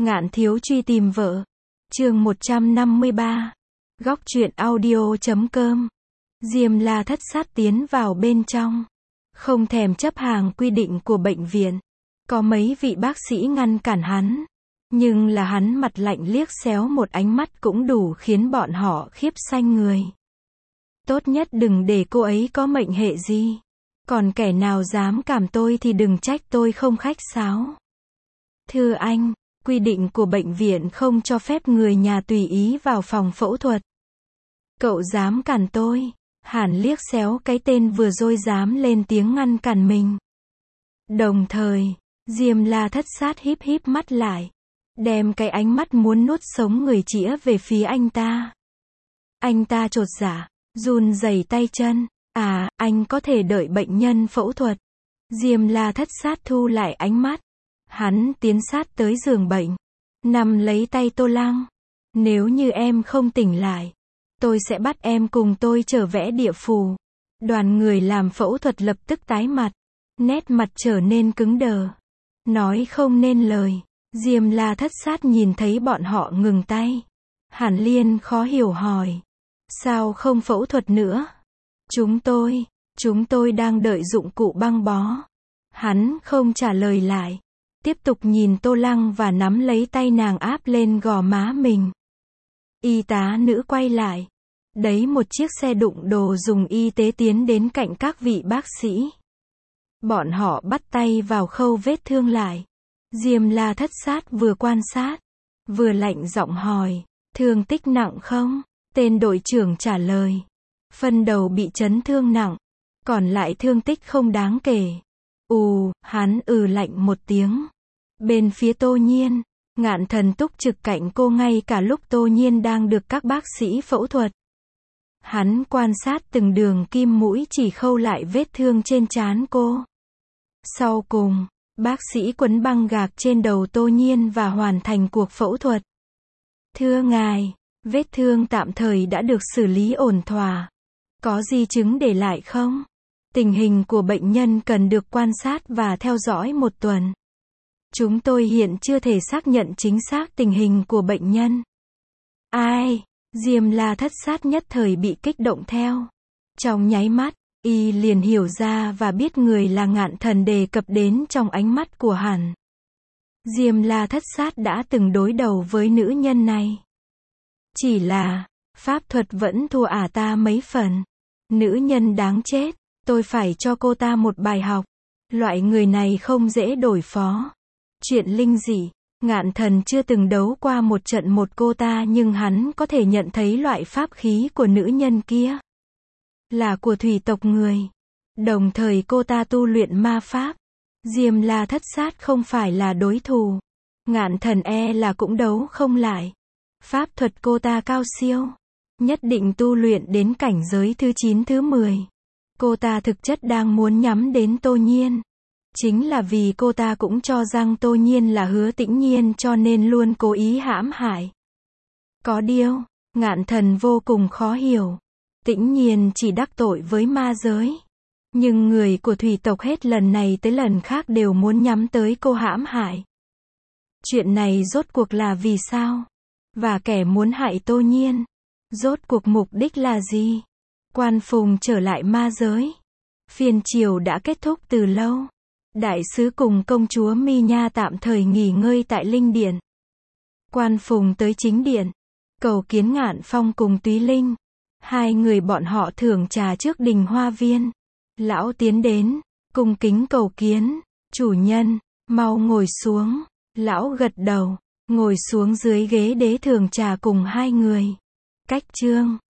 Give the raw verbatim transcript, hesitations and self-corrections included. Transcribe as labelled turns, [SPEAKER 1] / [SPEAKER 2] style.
[SPEAKER 1] Ngạn thiếu truy tìm vợ. Chương một trăm năm mươi ba. Góc truyện audio.com. Diêm La Thất Sát tiến vào bên trong, không thèm chấp hàng quy định của bệnh viện. Có mấy vị bác sĩ ngăn cản hắn, nhưng là hắn mặt lạnh liếc xéo một ánh mắt cũng đủ khiến bọn họ khiếp xanh người. Tốt nhất đừng để cô ấy có mệnh hệ gì. Còn kẻ nào dám cảm tôi thì đừng trách tôi không khách sáo. Thưa anh, quy định của bệnh viện không cho phép người nhà tùy ý vào phòng phẫu thuật. Cậu dám cản tôi? Hàn liếc xéo cái tên vừa rồi dám lên tiếng ngăn cản mình. Đồng thời, Diêm La Thất Sát híp híp mắt lại, đem cái ánh mắt muốn nuốt sống người chĩa về phía anh ta. Anh ta chột dạ, run rẩy tay chân. À, anh có thể đợi bệnh nhân phẫu thuật. Diêm La Thất Sát thu lại ánh mắt. Hắn tiến sát tới giường bệnh, nắm lấy tay Tô Lăng. Nếu như em không tỉnh lại, tôi sẽ bắt em cùng tôi trở vẽ địa phù. Đoàn người làm phẫu thuật lập tức tái mặt, nét mặt trở nên cứng đờ, nói không nên lời. Diêm La Thất Sát nhìn thấy bọn họ ngừng tay, Hàn Liên khó hiểu hỏi, sao không phẫu thuật nữa? Chúng tôi, chúng tôi đang đợi dụng cụ băng bó. Hắn không trả lời lại, tiếp tục nhìn Tô Lăng và nắm lấy tay nàng áp lên gò má mình. Y tá nữ quay lại, đấy một chiếc xe đụng đồ dùng y tế tiến đến cạnh các vị bác sĩ. Bọn họ bắt tay vào khâu vết thương lại. Diêm La Thất Sát vừa quan sát, vừa lạnh giọng hỏi, thương tích nặng không? Tên đội trưởng trả lời, phần đầu bị chấn thương nặng, còn lại thương tích không đáng kể. Ù, hắn ừ lạnh một tiếng. Bên phía Tô Nhiên, Ngạn Thần túc trực cạnh cô ngay cả lúc Tô Nhiên đang được các bác sĩ phẫu thuật. Hắn quan sát từng đường kim mũi chỉ khâu lại vết thương trên trán cô. Sau cùng, bác sĩ quấn băng gạc trên đầu Tô Nhiên và hoàn thành cuộc phẫu thuật. Thưa ngài, vết thương tạm thời đã được xử lý ổn thỏa. Có di chứng để lại không? Tình hình của bệnh nhân cần được quan sát và theo dõi một tuần. Chúng tôi hiện chưa thể xác nhận chính xác tình hình của bệnh nhân. Ai? Diêm La Thất Sát nhất thời bị kích động theo. Trong nháy mắt, y liền hiểu ra và biết người là Ngạn Thần đề cập đến trong ánh mắt của hắn. Diêm La Thất Sát đã từng đối đầu với nữ nhân này. Chỉ là, pháp thuật vẫn thua ả ta mấy phần. Nữ nhân đáng chết, tôi phải cho cô ta một bài học. Loại người này không dễ đối phó. Chuyện linh dị, Ngạn Thần chưa từng đấu qua một trận một cô ta nhưng hắn có thể nhận thấy loại pháp khí của nữ nhân kia là của thủy tộc người. Đồng thời cô ta tu luyện ma pháp. Diêm La Thất Sát không phải là đối thủ. Ngạn Thần e là cũng đấu không lại. Pháp thuật cô ta cao siêu, nhất định tu luyện đến cảnh giới thứ chín thứ mười. Cô ta thực chất đang muốn nhắm đến Tô Nhiên. Chính là vì cô ta cũng cho rằng Tô Nhiên là Hứa Tĩnh Nhiên cho nên luôn cố ý hãm hại. Có điều, Ngạn Thần vô cùng khó hiểu. Tĩnh Nhiên chỉ đắc tội với ma giới. Nhưng người của thủy tộc hết lần này tới lần khác đều muốn nhắm tới cô hãm hại. Chuyện này rốt cuộc là vì sao? Và kẻ muốn hại Tô Nhiên, rốt cuộc mục đích là gì? Quan Phùng trở lại ma giới. Phiên triều đã kết thúc từ lâu. Đại sứ cùng công chúa Mi Nha tạm thời nghỉ ngơi tại Linh Điện. Quan Phùng tới chính điện, cầu kiến Ngạn Phong cùng Túy Linh. Hai người bọn họ thưởng trà trước đình hoa viên. Lão tiến đến, cung kính cầu kiến, chủ nhân, mau ngồi xuống. Lão gật đầu, ngồi xuống dưới ghế đế thưởng trà cùng hai người. Cách chương